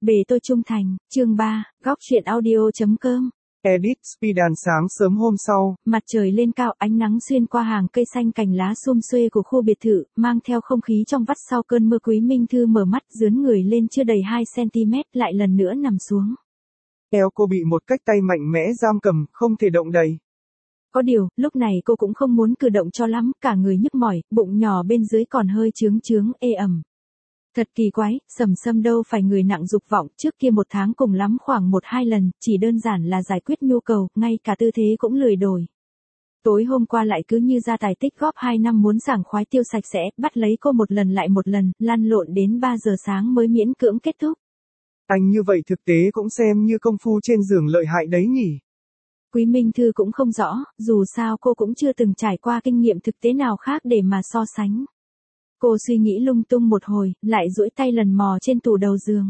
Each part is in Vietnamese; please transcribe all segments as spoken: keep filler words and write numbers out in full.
Bề tôi trung thành, chương ba, góc truyện audio.com. Edit Spidan sáng sớm hôm sau. Mặt trời lên cao, ánh nắng xuyên qua hàng cây xanh cành lá sum xuê của khu biệt thự, mang theo không khí trong vắt sau cơn mưa. Quý Minh Thư mở mắt, dướn người lên chưa đầy hai xăng-ti-mét, lại lần nữa nằm xuống. Eo cô bị một cách tay mạnh mẽ giam cầm, không thể động đậy. Có điều, lúc này cô cũng không muốn cử động cho lắm, cả người nhức mỏi, bụng nhỏ bên dưới còn hơi chướng chướng, ê ẩm. Thật kỳ quái, Sầm Sâm đâu phải người nặng dục vọng, trước kia một tháng cùng lắm khoảng một hai lần, chỉ đơn giản là giải quyết nhu cầu, ngay cả tư thế cũng lười đổi. Tối hôm qua lại cứ như gia tài tích góp hai năm muốn sảng khoái tiêu sạch sẽ, bắt lấy cô một lần lại một lần, lăn lộn đến ba giờ sáng mới miễn cưỡng kết thúc. Anh như vậy thực tế cũng xem như công phu trên giường lợi hại đấy nhỉ. Quý Minh Thư cũng không rõ, dù sao cô cũng chưa từng trải qua kinh nghiệm thực tế nào khác để mà so sánh. Cô suy nghĩ lung tung một hồi, lại duỗi tay lần mò trên tủ đầu giường.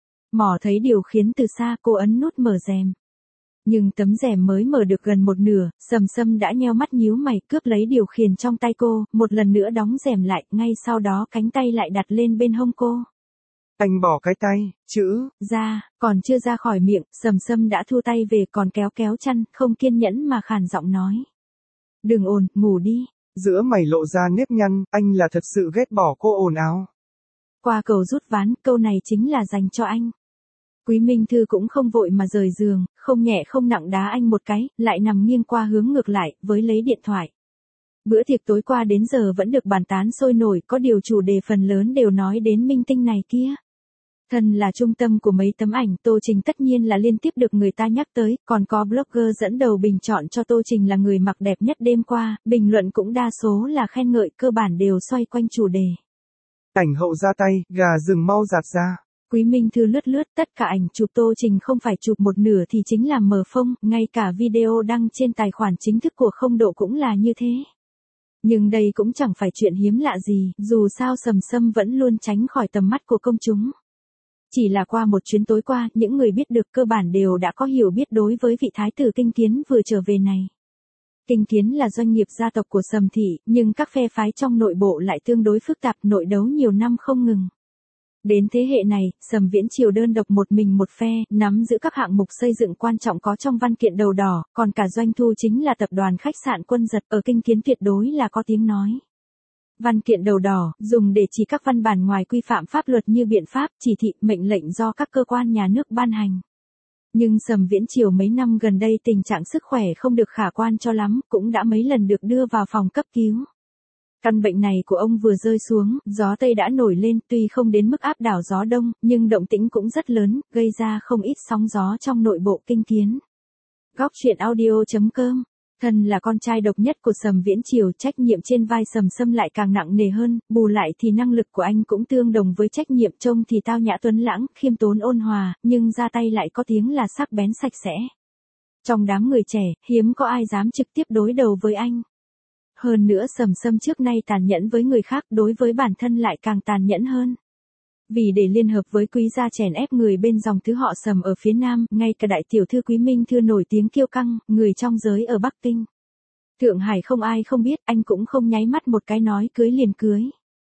Mò thấy điều khiến từ xa, cô ấn nút mở rèm. Nhưng tấm rèm mới mở được gần một nửa, Sầm Sâm đã nheo mắt nhíu mày, cướp lấy điều khiển trong tay cô, một lần nữa đóng rèm lại, ngay sau đó cánh tay lại đặt lên bên hông cô. Anh bỏ cái tay, chữ, ra, còn chưa ra khỏi miệng, Sầm Sâm đã thu tay về, còn kéo kéo chăn, không kiên nhẫn mà khàn giọng nói. Đừng ồn, ngủ đi. Giữa mày lộ ra nếp nhăn, anh là thật sự ghét bỏ cô ồn ào. Qua cầu rút ván, câu này chính là dành cho anh. Quý Minh Thư cũng không vội mà rời giường, không nhẹ không nặng đá anh một cái, lại nằm nghiêng qua hướng ngược lại, với lấy điện thoại. Bữa tiệc tối qua đến giờ vẫn được bàn tán sôi nổi, có điều chủ đề phần lớn đều nói đến minh tinh này kia. Thân là trung tâm của mấy tấm ảnh, Tô Trình tất nhiên là liên tiếp được người ta nhắc tới, còn có blogger dẫn đầu bình chọn cho Tô Trình là người mặc đẹp nhất đêm qua, bình luận cũng đa số là khen ngợi, cơ bản đều xoay quanh chủ đề. Ảnh hậu ra tay, gà rừng mau giạt ra. Quý Minh Thư lướt lướt, tất cả ảnh chụp Tô Trình không phải chụp một nửa thì chính là mờ phông, ngay cả video đăng trên tài khoản chính thức của Không Độ cũng là như thế. Nhưng đây cũng chẳng phải chuyện hiếm lạ gì, dù sao Sầm Sâm vẫn luôn tránh khỏi tầm mắt của công chúng. Chỉ là qua một chuyến tối qua, những người biết được cơ bản đều đã có hiểu biết đối với vị thái tử Kinh Kiến vừa trở về này. Kinh Kiến là doanh nghiệp gia tộc của Sầm thị, nhưng các phe phái trong nội bộ lại tương đối phức tạp, nội đấu nhiều năm không ngừng. Đến thế hệ này, Sầm Viễn Triều đơn độc một mình một phe, nắm giữ các hạng mục xây dựng quan trọng có trong văn kiện đầu đỏ, còn cả doanh thu chính là tập đoàn khách sạn Quân Giật, ở Kinh Kiến tuyệt đối là có tiếng nói. Văn kiện đầu đỏ, dùng để chỉ các văn bản ngoài quy phạm pháp luật như biện pháp, chỉ thị, mệnh lệnh do các cơ quan nhà nước ban hành. Nhưng Sầm Viễn Triều mấy năm gần đây tình trạng sức khỏe không được khả quan cho lắm, cũng đã mấy lần được đưa vào phòng cấp cứu. Căn bệnh này của ông vừa rơi xuống, gió Tây đã nổi lên, tuy không đến mức áp đảo gió Đông, nhưng động tĩnh cũng rất lớn, gây ra không ít sóng gió trong nội bộ Kinh Kiến. Góc truyện audio.com. Thân là con trai độc nhất của Sầm Viễn Triều, trách nhiệm trên vai Sầm Sâm lại càng nặng nề hơn, bù lại thì năng lực của anh cũng tương đồng với trách nhiệm, trông thì tao nhã tuấn lãng, khiêm tốn ôn hòa, nhưng ra tay lại có tiếng là sắc bén sạch sẽ. Trong đám người trẻ, hiếm có ai dám trực tiếp đối đầu với anh. Hơn nữa Sầm Sâm trước nay tàn nhẫn với người khác, đối với bản thân lại càng tàn nhẫn hơn. Vì để liên hợp với Quý gia chèn ép người bên dòng thứ họ Sầm ở phía Nam, ngay cả đại tiểu thư Quý Minh Thư nổi tiếng kiêu căng, người trong giới ở Bắc Kinh. Thượng Hải không ai không biết, anh cũng không nháy mắt một cái nói cưới liền cưới.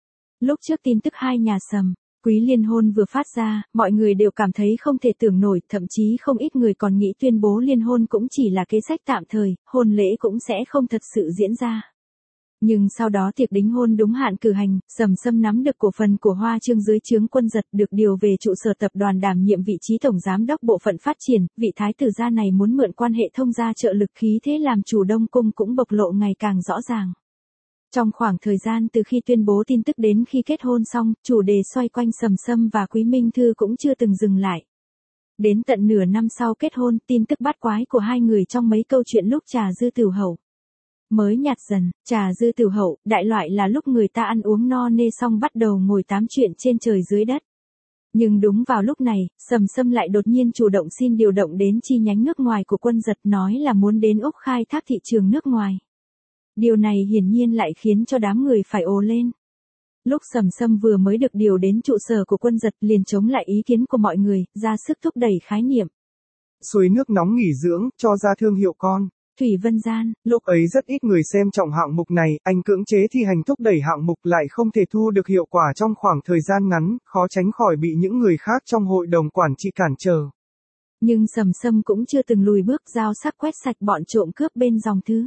Lúc trước tin tức hai nhà Sầm, Quý liên hôn vừa phát ra, mọi người đều cảm thấy không thể tưởng nổi, thậm chí không ít người còn nghĩ tuyên bố liên hôn cũng chỉ là kế sách tạm thời, hôn lễ cũng sẽ không thật sự diễn ra. Nhưng sau đó tiệc đính hôn đúng hạn cử hành, Sầm Sâm nắm được cổ phần của Hoa Trương dưới trướng Quân Giật, được điều về trụ sở tập đoàn đảm nhiệm vị trí tổng giám đốc bộ phận phát triển, vị thái tử gia này muốn mượn quan hệ thông gia trợ lực khí thế làm chủ Đông Cung cũng bộc lộ ngày càng rõ ràng. Trong khoảng thời gian từ khi tuyên bố tin tức đến khi kết hôn xong, chủ đề xoay quanh Sầm Sâm và Quý Minh Thư cũng chưa từng dừng lại. Đến tận nửa năm sau kết hôn, tin tức bát quái của hai người trong mấy câu chuyện lúc trà dư tửu hậu mới nhạt dần. Trà dư tửu hậu, đại loại là lúc người ta ăn uống no nê xong bắt đầu ngồi tám chuyện trên trời dưới đất. Nhưng đúng vào lúc này, Sầm Sâm lại đột nhiên chủ động xin điều động đến chi nhánh nước ngoài của Quân Giật, nói là muốn đến Úc khai thác thị trường nước ngoài. Điều này hiển nhiên lại khiến cho đám người phải ồ lên. Lúc Sầm Sâm vừa mới được điều đến trụ sở của Quân Giật liền chống lại ý kiến của mọi người, ra sức thúc đẩy khái niệm suối nước nóng nghỉ dưỡng, cho ra thương hiệu con. Thủy Vân Gian. Lúc ấy rất ít người xem trọng hạng mục này, anh cưỡng chế thi hành thúc đẩy hạng mục lại không thể thu được hiệu quả trong khoảng thời gian ngắn, khó tránh khỏi bị những người khác trong hội đồng quản trị cản trở. Nhưng Sầm Sâm cũng chưa từng lùi bước, dao sắc quét sạch bọn trộm cướp bên dòng thứ.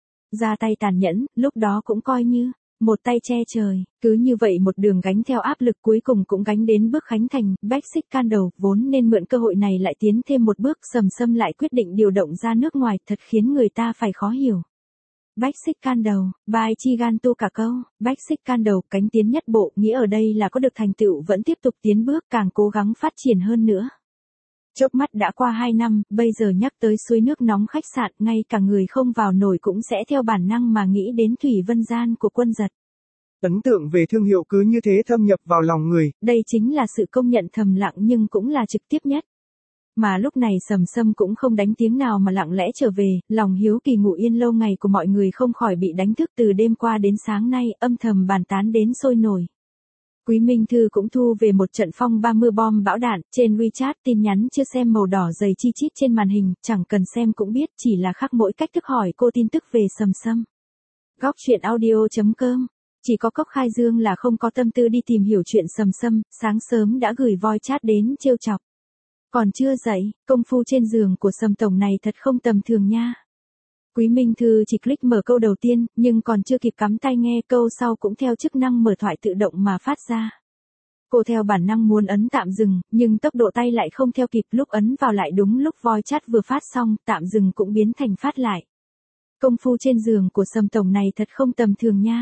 Ra tay tàn nhẫn, lúc đó cũng coi như một tay che trời, cứ như vậy một đường gánh theo áp lực cuối cùng cũng gánh đến bước khánh thành. Basic Candle vốn nên mượn cơ hội này lại tiến thêm một bước, Sầm Sâm lại quyết định điều động ra nước ngoài, thật khiến người ta phải khó hiểu. Basic Candle, by Chigantu cả câu, Basic Candle, cánh tiến nhất bộ, nghĩa ở đây là có được thành tựu vẫn tiếp tục tiến bước, càng cố gắng phát triển hơn nữa. Chớp mắt đã qua hai năm, bây giờ nhắc tới suối nước nóng khách sạn, ngay cả người không vào nổi cũng sẽ theo bản năng mà nghĩ đến Thủy Vân Gian của Quân Giật. Ấn tượng về thương hiệu cứ như thế thâm nhập vào lòng người. Đây chính là sự công nhận thầm lặng nhưng cũng là trực tiếp nhất. Mà lúc này Sầm Sâm cũng không đánh tiếng nào mà lặng lẽ trở về, lòng hiếu kỳ ngủ yên lâu ngày của mọi người không khỏi bị đánh thức, từ đêm qua đến sáng nay, âm thầm bàn tán đến sôi nổi. Quý Minh Thư cũng thu về một trận phong ba mươi bom bão đạn, trên WeChat tin nhắn chưa xem màu đỏ dày chi chít trên màn hình, chẳng cần xem cũng biết, chỉ là khác mỗi cách thức hỏi cô tin tức về Sầm Sâm. Góc chuyện audio chấm com. Chỉ có Cốc Khai Dương là không có tâm tư đi tìm hiểu chuyện Sầm Sâm, sáng sớm đã gửi voice chat đến trêu chọc. Còn chưa dậy, công phu trên giường của Sầm tổng này thật không tầm thường nha. Quý Minh Thư chỉ click mở câu đầu tiên, nhưng còn chưa kịp cắm tai nghe, câu sau cũng theo chức năng mở thoại tự động mà phát ra. Cô theo bản năng muốn ấn tạm dừng, nhưng tốc độ tay lại không theo kịp, lúc ấn vào lại đúng lúc voice chat vừa phát xong, tạm dừng cũng biến thành phát lại. Công phu trên giường của Sầm tổng này thật không tầm thường nha.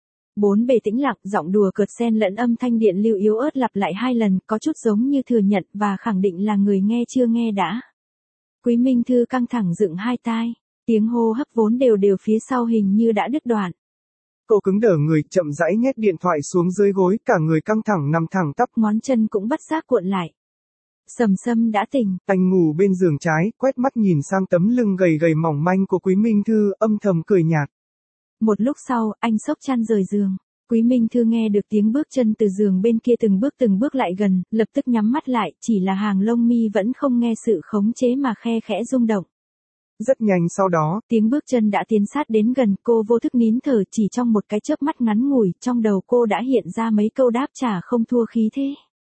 Bốn bề tĩnh lặng, giọng đùa cợt xen lẫn âm thanh điện lưu yếu ớt lặp lại hai lần, có chút giống như thừa nhận và khẳng định là người nghe chưa nghe đã. Quý Minh Thư căng thẳng dựng hai tai. Tiếng hô hấp vốn đều đều phía sau hình như đã đứt đoạn. Cô cứng đờ người, chậm rãi nhét điện thoại xuống dưới gối, cả người căng thẳng nằm thẳng tắp, ngón chân cũng bất giác cuộn lại. Sầm Sâm đã tỉnh. Anh ngủ bên giường trái, quét mắt nhìn sang tấm lưng gầy gầy mỏng manh của Quý Minh Thư, âm thầm cười nhạt. Một lúc sau, anh xốc chăn rời giường. Quý Minh Thư nghe được tiếng bước chân từ giường bên kia từng bước từng bước lại gần, lập tức nhắm mắt lại, chỉ là hàng lông mi vẫn không nghe sự khống chế mà khe khẽ rung động. Rất nhanh sau đó, tiếng bước chân đã tiến sát đến gần, cô vô thức nín thở, chỉ trong một cái chớp mắt ngắn ngủi, trong đầu cô đã hiện ra mấy câu đáp trả không thua khí thế.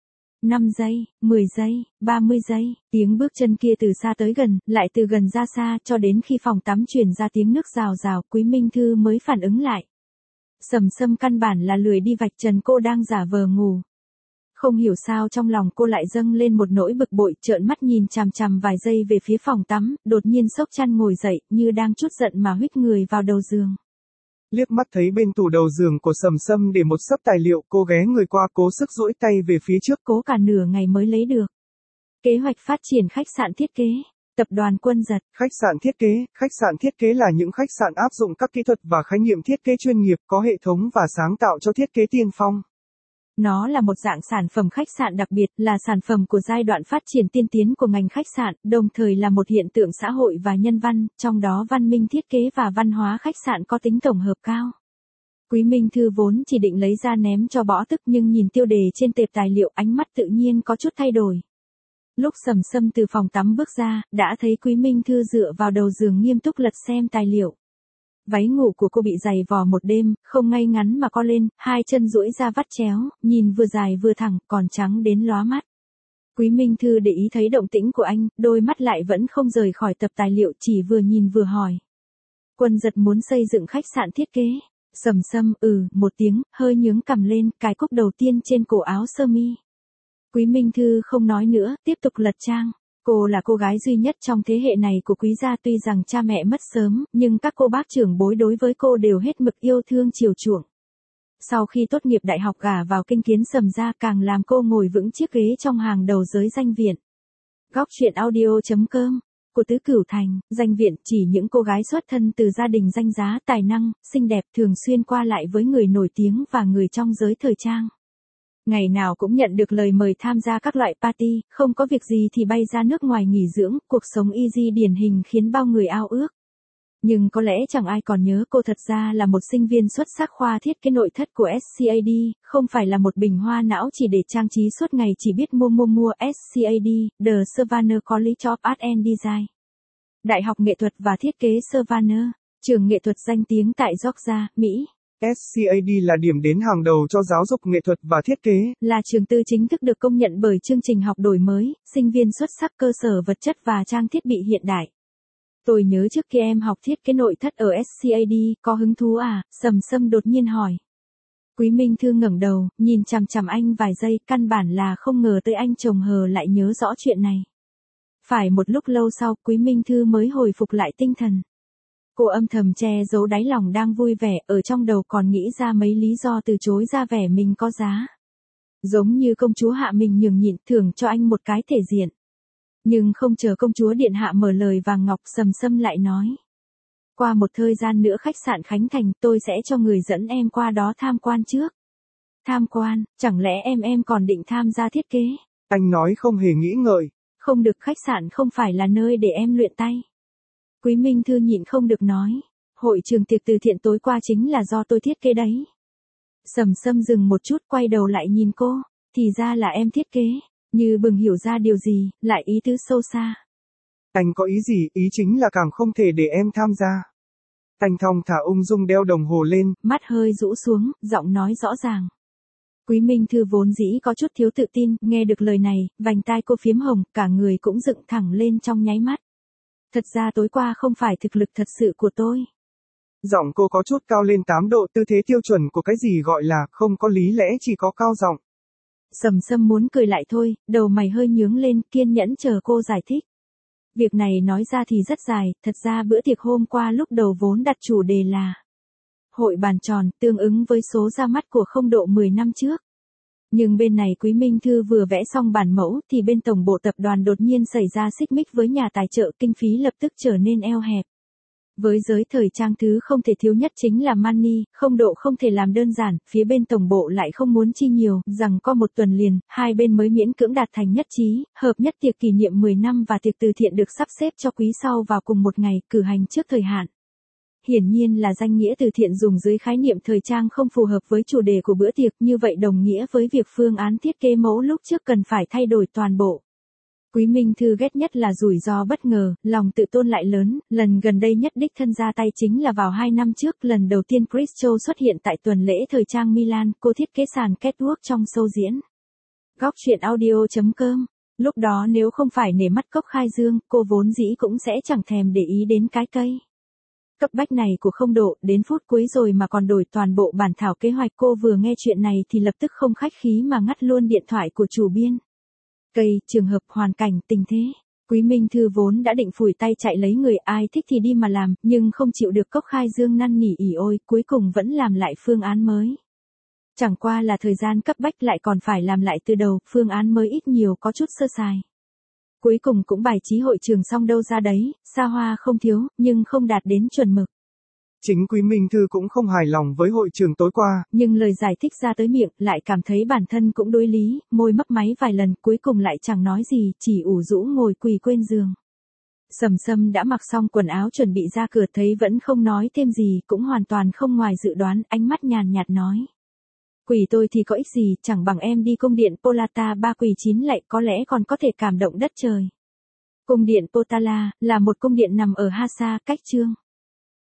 năm giây, mười giây, ba mươi giây, tiếng bước chân kia từ xa tới gần, lại từ gần ra xa, cho đến khi phòng tắm truyền ra tiếng nước rào rào, Quý Minh Thư mới phản ứng lại. Sầm Sâm căn bản là lười đi vạch trần cô đang giả vờ ngủ. Không hiểu sao trong lòng cô lại dâng lên một nỗi bực bội, trợn mắt nhìn chằm chằm vài giây về phía phòng tắm, đột nhiên xốc chăn ngồi dậy, như đang trút giận mà huých người vào đầu giường. Liếc mắt thấy bên tủ đầu giường của Sầm Sâm để một xấp tài liệu, cô ghé người qua cố sức duỗi tay về phía trước, cố cả nửa ngày mới lấy được. Kế hoạch phát triển khách sạn thiết kế. Tập đoàn Quân Giật. Khách sạn thiết kế, khách sạn thiết kế là những khách sạn áp dụng các kỹ thuật và khái niệm thiết kế chuyên nghiệp, có hệ thống và sáng tạo cho thiết kế tiên phong. Nó là một dạng sản phẩm khách sạn đặc biệt, là sản phẩm của giai đoạn phát triển tiên tiến của ngành khách sạn, đồng thời là một hiện tượng xã hội và nhân văn, trong đó văn minh thiết kế và văn hóa khách sạn có tính tổng hợp cao. Quý Minh Thư vốn chỉ định lấy ra ném cho bỏ tức, nhưng nhìn tiêu đề trên tệp tài liệu, ánh mắt tự nhiên có chút thay đổi. Lúc Sầm Sâm từ phòng tắm bước ra, đã thấy Quý Minh Thư dựa vào đầu giường nghiêm túc lật xem tài liệu. Váy ngủ của cô bị giày vò một đêm, không ngay ngắn mà co lên, hai chân duỗi ra vắt chéo, nhìn vừa dài vừa thẳng, còn trắng đến lóa mắt. Quý Minh Thư để ý thấy động tĩnh của anh, đôi mắt lại vẫn không rời khỏi tập tài liệu, chỉ vừa nhìn vừa hỏi. Quân Giật muốn xây dựng khách sạn thiết kế. Sầm Sâm ừ một tiếng, hơi nhướng cằm lên, cài cúc đầu tiên trên cổ áo sơ mi. Quý Minh Thư không nói nữa, tiếp tục lật trang. Cô là cô gái duy nhất trong thế hệ này của Quý gia, tuy rằng cha mẹ mất sớm, nhưng các cô bác trưởng bối đối với cô đều hết mực yêu thương chiều chuộng. Sau khi tốt nghiệp đại học gả vào kinh kiến Sầm gia, càng làm cô ngồi vững chiếc ghế trong hàng đầu giới danh viện. Góc chuyện audio chấm com. Của Tứ Cửu Thành, danh viện chỉ những cô gái xuất thân từ gia đình danh giá, tài năng, xinh đẹp, thường xuyên qua lại với người nổi tiếng và người trong giới thời trang. Ngày nào cũng nhận được lời mời tham gia các loại party, không có việc gì thì bay ra nước ngoài nghỉ dưỡng, cuộc sống easy điển hình khiến bao người ao ước. Nhưng có lẽ chẳng ai còn nhớ cô thật ra là một sinh viên xuất sắc khoa thiết kế nội thất của ét xê a đê, không phải là một bình hoa não chỉ để trang trí suốt ngày chỉ biết mua mua mua. ét xê a đê, The Savannah College of Art and Design. Đại học Nghệ thuật và Thiết kế Savannah, trường nghệ thuật danh tiếng tại Georgia, Mỹ. ét xê a đê là điểm đến hàng đầu cho giáo dục nghệ thuật và thiết kế. Là trường tư chính thức được công nhận bởi chương trình học đổi mới, sinh viên xuất sắc, cơ sở vật chất và trang thiết bị hiện đại. Tôi nhớ trước khi em học thiết kế nội thất ở ét xê a đê, có hứng thú à? Sầm Sâm đột nhiên hỏi. Quý Minh Thư ngẩng đầu, nhìn chằm chằm anh vài giây, căn bản là không ngờ tới anh chồng hờ lại nhớ rõ chuyện này. Phải một lúc lâu sau, Quý Minh Thư mới hồi phục lại tinh thần. Cô âm thầm che giấu đáy lòng đang vui vẻ, ở trong đầu còn nghĩ ra mấy lý do từ chối ra vẻ mình có giá. Giống như công chúa hạ mình nhường nhịn thưởng cho anh một cái thể diện. Nhưng không chờ công chúa điện hạ mở lời vàng ngọc, Sầm Sâm lại nói. Qua một thời gian nữa khách sạn Khánh Thành, tôi sẽ cho người dẫn em qua đó tham quan trước. Tham quan, chẳng lẽ em em còn định tham gia thiết kế? Anh nói không hề nghĩ ngợi. Không được, khách sạn không phải là nơi để em luyện tay. Quý Minh Thư nhịn không được nói. Hội trường tiệc từ thiện tối qua chính là do tôi thiết kế đấy. Sầm Sâm dừng một chút, quay đầu lại nhìn cô. Thì ra là em thiết kế. Như bừng hiểu ra điều gì, lại ý tứ sâu xa. Anh có ý gì? Ý chính là càng không thể để em tham gia. Anh thong thả ung dung đeo đồng hồ lên. Mắt hơi rũ xuống, giọng nói rõ ràng. Quý Minh Thư vốn dĩ có chút thiếu tự tin, nghe được lời này, vành tai cô phiếm hồng, cả người cũng dựng thẳng lên trong nháy mắt. Thật ra tối qua không phải thực lực thật sự của tôi. Giọng cô có chút cao lên tám độ, tư thế tiêu chuẩn của cái gì gọi là không có lý lẽ chỉ có cao giọng. Sầm Sâm muốn cười lại thôi, đầu mày hơi nhướng lên, kiên nhẫn chờ cô giải thích. Việc này nói ra thì rất dài, thật ra bữa tiệc hôm qua lúc đầu vốn đặt chủ đề là hội bàn tròn, tương ứng với số ra mắt của không độ mười năm trước. Nhưng bên này Quý Minh Thư vừa vẽ xong bản mẫu thì bên tổng bộ tập đoàn đột nhiên xảy ra xích mích với nhà tài trợ, kinh phí lập tức trở nên eo hẹp. Với giới thời trang thứ không thể thiếu nhất chính là money, không độ không thể làm đơn giản, phía bên tổng bộ lại không muốn chi nhiều, rằng có một tuần liền, hai bên mới miễn cưỡng đạt thành nhất trí, hợp nhất tiệc kỷ niệm mười năm và tiệc từ thiện được sắp xếp cho quý sau vào cùng một ngày, cử hành trước thời hạn. Hiển nhiên là danh nghĩa từ thiện dùng dưới khái niệm thời trang không phù hợp với chủ đề của bữa tiệc, như vậy đồng nghĩa với việc phương án thiết kế mẫu lúc trước cần phải thay đổi toàn bộ. Quý Minh Thư ghét nhất là rủi ro bất ngờ, lòng tự tôn lại lớn, lần gần đây nhất đích thân ra tay chính là vào hai năm trước, lần đầu tiên Chris Chow xuất hiện tại tuần lễ thời trang Milan, cô thiết kế sàn catwalk trong show diễn. Góc truyện audio chấm com. Lúc đó nếu không phải nể mắt Cốc Khai Dương, cô vốn dĩ cũng sẽ chẳng thèm để ý đến cái cây cấp bách này của không độ, đến phút cuối rồi mà còn đổi toàn bộ bản thảo kế hoạch. Cô vừa nghe chuyện này thì lập tức không khách khí mà ngắt luôn điện thoại của chủ biên. Cây, trường hợp, hoàn cảnh, tình thế. Quý Minh Thư vốn đã định phủi tay chạy lấy người, ai thích thì đi mà làm, nhưng không chịu được Cốc Khai Dương năn nỉ ỉ ôi, cuối cùng vẫn làm lại phương án mới. Chẳng qua là thời gian cấp bách lại còn phải làm lại từ đầu, phương án mới ít nhiều có chút sơ sài. Cuối cùng cũng bài trí hội trường xong đâu ra đấy, xa hoa không thiếu, nhưng không đạt đến chuẩn mực. Chính Quý Minh Thư cũng không hài lòng với hội trường tối qua. Nhưng lời giải thích ra tới miệng, lại cảm thấy bản thân cũng đối lý, môi mấp máy vài lần, cuối cùng lại chẳng nói gì, chỉ ủ rũ ngồi quỳ quên giường. Sầm Sâm đã mặc xong quần áo chuẩn bị ra cửa, thấy vẫn không nói thêm gì, cũng hoàn toàn không ngoài dự đoán, ánh mắt nhàn nhạt nói. Quỳ tôi thì có ích gì, chẳng bằng em đi cung điện Polata ba quỳ chín lạy, có lẽ còn có thể cảm động đất trời. Cung điện Potala, là một cung điện nằm ở Hasa, cách Chương